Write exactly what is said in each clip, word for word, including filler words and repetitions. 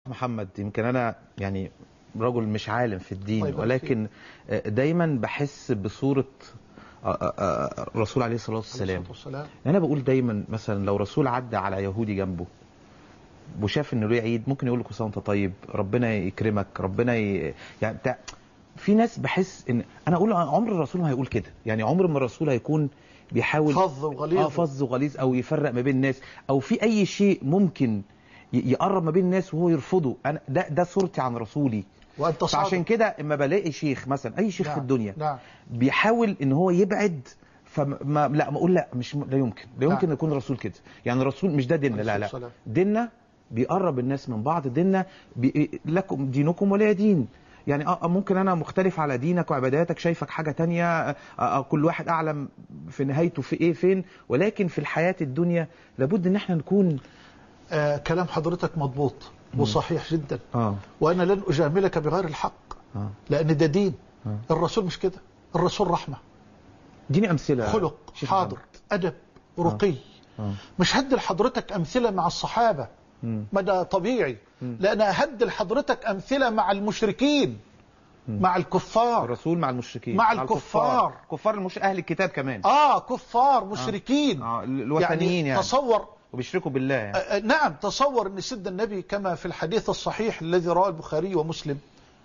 محمد، يمكن أنا يعني رجل مش عالم في الدين، طيب ولكن دايما بحس بصورة الرسول عليه الصلاة والسلام. أنا بقول دايما مثلا لو رسول عدى على يهودي جنبه وشاف إنه له عيد، ممكن يقول له كل سنة وأنت طيب، ربنا يكرمك، ربنا ي... يعني بتاع. في ناس بحس إن أنا أقول عمر الرسول ما هيقول كده، يعني عمر ما الرسول هيكون بيحاول فظ وغليظ اه فظ وغليظ او يفرق ما بين الناس، او في اي شيء ممكن يقرب ما بين الناس وهو يرفضه. انا ده ده صورتي عن رسولي. وانت صادق. فعشان كده اما بلاقي شيخ مثلا، اي شيخ نعم. في الدنيا نعم. بيحاول ان هو يبعد، فما لا ما اقول لا، مش لا يمكن لا يمكن نعم. يكون الرسول كده. يعني الرسول مش ده ديننا، لا لا، ديننا بيقرب الناس من بعض. ديننا بي... لكم دينكم ولي دين. يعني اه ممكن انا مختلف على دينك وعباداتك، شايفك حاجة تانية، آه كل واحد اعلم في نهايته في ايه فين، ولكن في الحياة الدنيا لابد ان احنا نكون. آه كلام حضرتك مضبوط وصحيح جدا. آه. وانا لن اجاملك بغير الحق. آه. لان ده دين. آه. الرسول مش كده، الرسول رحمة، اديني امثله. خلق، حاضر، ادب، رقي. آه. آه. مش هدي لحضرتك امثله مع الصحابه، ما ده طبيعي. لأن هدي لحضرتك أمثلة مع المشركين، مع الكفار. الرسول مع المشركين، مع الكفار، كفار المش... أهل الكتاب كمان. آه كفار مشركين. آه. آه. الوثنيين يعني, يعني تصور وبيشركوا بالله يعني. آه نعم. تصور أن سيدنا النبي كما في الحديث الصحيح الذي رواه البخاري ومسلم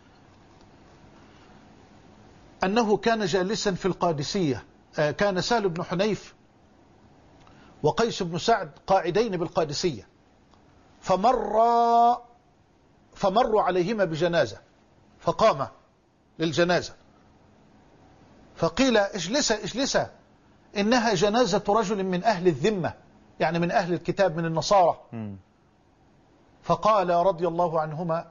أنه كان جالسا في القادسية. آه كان سهل بن حنيف وقيس بن سعد قاعدين بالقادسية، فمر فمروا عليهما بجنازة، فقام للجنازة فقيل اجلسا اجلسا إنها جنازة رجل من أهل الذمة، يعني من أهل الكتاب من النصارى. م. فقال رضي الله عنهما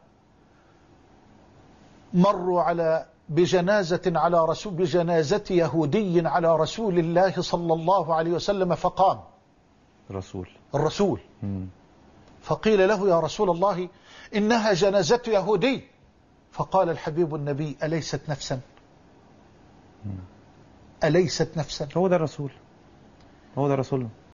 مروا على بجنازة على رسول بجنازة يهودي على رسول الله صلى الله عليه وسلم، فقام الرسول الرسول م. فقيل له يا رسول الله إنها جنازة يهودي، فقال الحبيب النبي أليست نفسا؟ أليست نفسا؟ هو ده الرسول، هو ده رسوله.